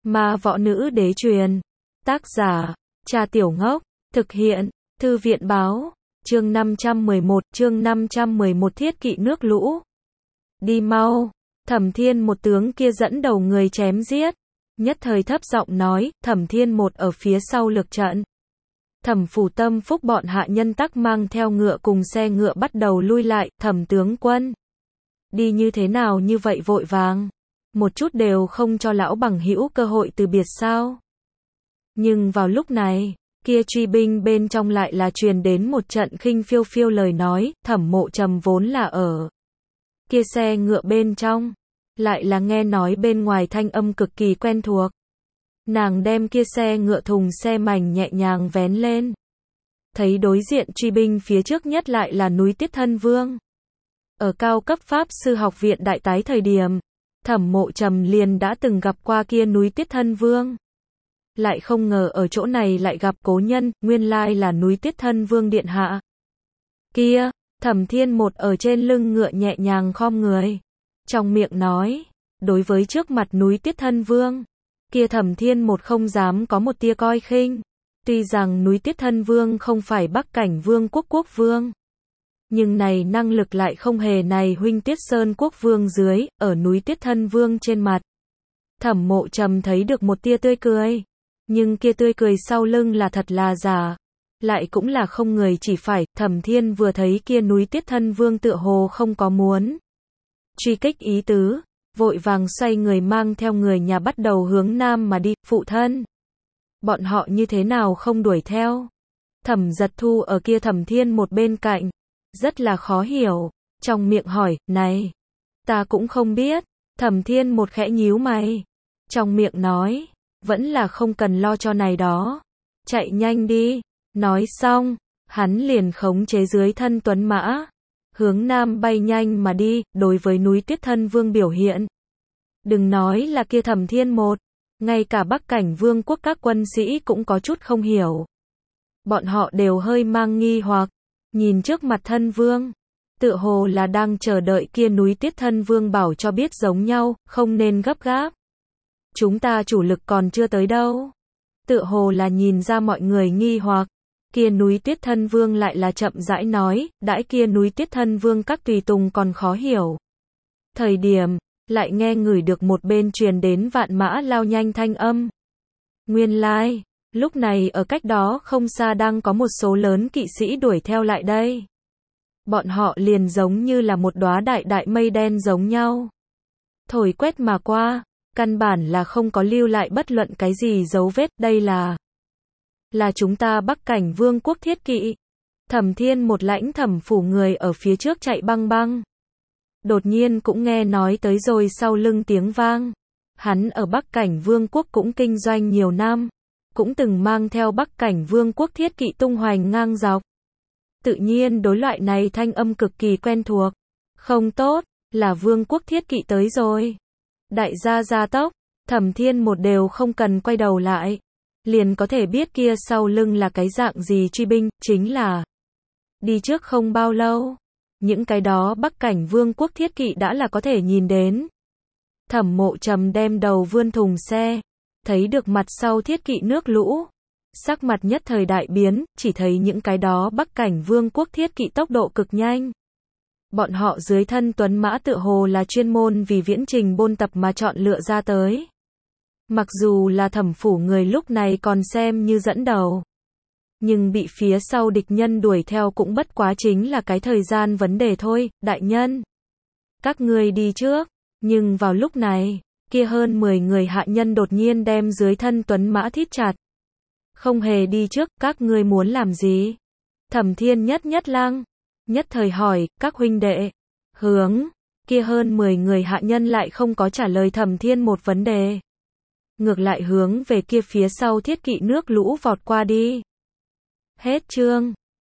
Ma võ nữ đế truyền. Tác giả, Cha Tiểu Ngốc. Thực hiện, Thư viện báo. Chương 511 thiết kỵ nước lũ. Đi mau. Thẩm Thiên một tướng kia dẫn đầu người chém giết. Nhất thời thấp giọng nói, Thẩm Thiên một ở phía sau lược trận. Thẩm Phủ Tâm Phúc bọn hạ nhân tắc mang theo ngựa cùng xe ngựa bắt đầu lui lại, Thẩm tướng quân. Đi như thế nào như vậy vội vàng? Một chút đều không cho lão bằng hữu cơ hội từ biệt sao? Nhưng vào lúc này, kia truy binh bên trong lại là truyền đến một trận khinh phiêu phiêu lời nói, Thẩm Mộ Trầm vốn là ở kia xe ngựa bên trong, lại là nghe nói bên ngoài thanh âm cực kỳ quen thuộc. Nàng đem kia xe ngựa thùng xe mảnh nhẹ nhàng vén lên. Thấy đối diện truy binh phía trước nhất lại là núi Tiết Thân Vương. Ở cao cấp Pháp Sư học viện đại tái thời điểm, Thẩm Mộ Trầm liền đã từng gặp qua kia núi Tiết Thân Vương. Lại không ngờ ở chỗ này lại gặp cố nhân, nguyên lai là núi Tiết Thân Vương điện hạ. Kia, Thẩm Thiên một ở trên lưng ngựa nhẹ nhàng khom người. Trong miệng nói, đối với trước mặt núi Tiết Thân Vương, kia Thẩm Thiên một không dám có một tia coi khinh. Tuy rằng núi Tiết Thân Vương không phải Bắc Cảnh Vương quốc vương, nhưng này năng lực lại không hề này huynh Tiết Sơn quốc vương dưới, ở núi Tiết Thân Vương trên mặt. Thẩm Mộ Trầm thấy được một tia tươi cười, nhưng kia tươi cười sau lưng là thật là giả, lại cũng là không người chỉ phải. Thẩm Thiên vừa thấy kia núi Tiết Thân Vương tựa hồ không có muốn truy kích ý tứ, vội vàng xoay người mang theo người nhà bắt đầu hướng nam mà đi. Phụ thân, bọn họ như thế nào không đuổi theo? Thẩm Giật Thu ở kia Thẩm Thiên một bên cạnh, rất là khó hiểu, trong miệng hỏi, này, ta cũng không biết. Thẩm Thiên một khẽ nhíu mày, trong miệng nói, vẫn là không cần lo cho này đó, chạy nhanh đi. Nói xong, hắn liền khống chế dưới thân tuấn mã, hướng nam bay nhanh mà đi. Đối với núi Tiết Thân Vương biểu hiện, đừng nói là kia Thẩm Thiên một, ngay cả Bắc Cảnh Vương quốc các quân sĩ cũng có chút không hiểu. Bọn họ đều hơi mang nghi hoặc, nhìn trước mặt Thân Vương, tựa hồ là đang chờ đợi kia núi Tiết Thân Vương bảo cho biết giống nhau, không nên gấp gáp. Chúng ta chủ lực còn chưa tới đâu. Tựa hồ là nhìn ra mọi người nghi hoặc, kia núi Tiết Thân Vương lại là chậm rãi nói, đãi kia núi Tiết Thân Vương các tùy tùng còn khó hiểu thời điểm, lại nghe ngửi được một bên truyền đến vạn mã lao nhanh thanh âm. Nguyên lai, lúc này ở cách đó không xa đang có một số lớn kỵ sĩ đuổi theo lại đây. Bọn họ liền giống như là một đóa đại đại mây đen giống nhau, thổi quét mà qua, căn bản là không có lưu lại bất luận cái gì dấu vết. Đây là chúng ta Bắc Cảnh Vương quốc thiết kỵ. Thẩm Thiên một lãnh Thẩm phủ người ở phía trước chạy băng băng. Đột nhiên cũng nghe nói tới rồi sau lưng tiếng vang. Hắn ở Bắc Cảnh Vương quốc cũng kinh doanh nhiều năm, cũng từng mang theo Bắc Cảnh Vương quốc thiết kỵ tung hoành ngang dọc. Tự nhiên đối loại này thanh âm cực kỳ quen thuộc. Không tốt, là Vương quốc thiết kỵ tới rồi. Đại gia gia tốc, Thẩm Thiên một đều không cần quay đầu lại, liền có thể biết kia sau lưng là cái dạng gì truy binh. Chính là đi trước không bao lâu, những cái đó Bắc Cảnh Vương quốc thiết kỵ đã là có thể nhìn đến. Thẩm Mộ Trầm đem đầu vươn thùng xe, thấy được mặt sau thiết kỵ nước lũ, sắc mặt nhất thời đại biến, chỉ thấy những cái đó Bắc Cảnh Vương quốc thiết kỵ tốc độ cực nhanh. Bọn họ dưới thân tuấn mã tựa hồ là chuyên môn vì viễn trình bôn tập mà chọn lựa ra tới. Mặc dù là Thẩm phủ người lúc này còn xem như dẫn đầu, nhưng bị phía sau địch nhân đuổi theo cũng bất quá chính là cái thời gian vấn đề thôi. Đại nhân, các ngươi đi trước. Nhưng vào lúc này, kia hơn 10 người hạ nhân đột nhiên đem dưới thân tuấn mã thít chặt. Không hề đi trước, các ngươi muốn làm gì? Thẩm Thiên nhất lăng, nhất thời hỏi, các huynh đệ, hướng, kia hơn 10 người hạ nhân lại không có trả lời Thẩm Thiên một vấn đề. Ngược lại hướng về kia phía sau thiết kỵ nước lũ vọt qua đi. Hết chương.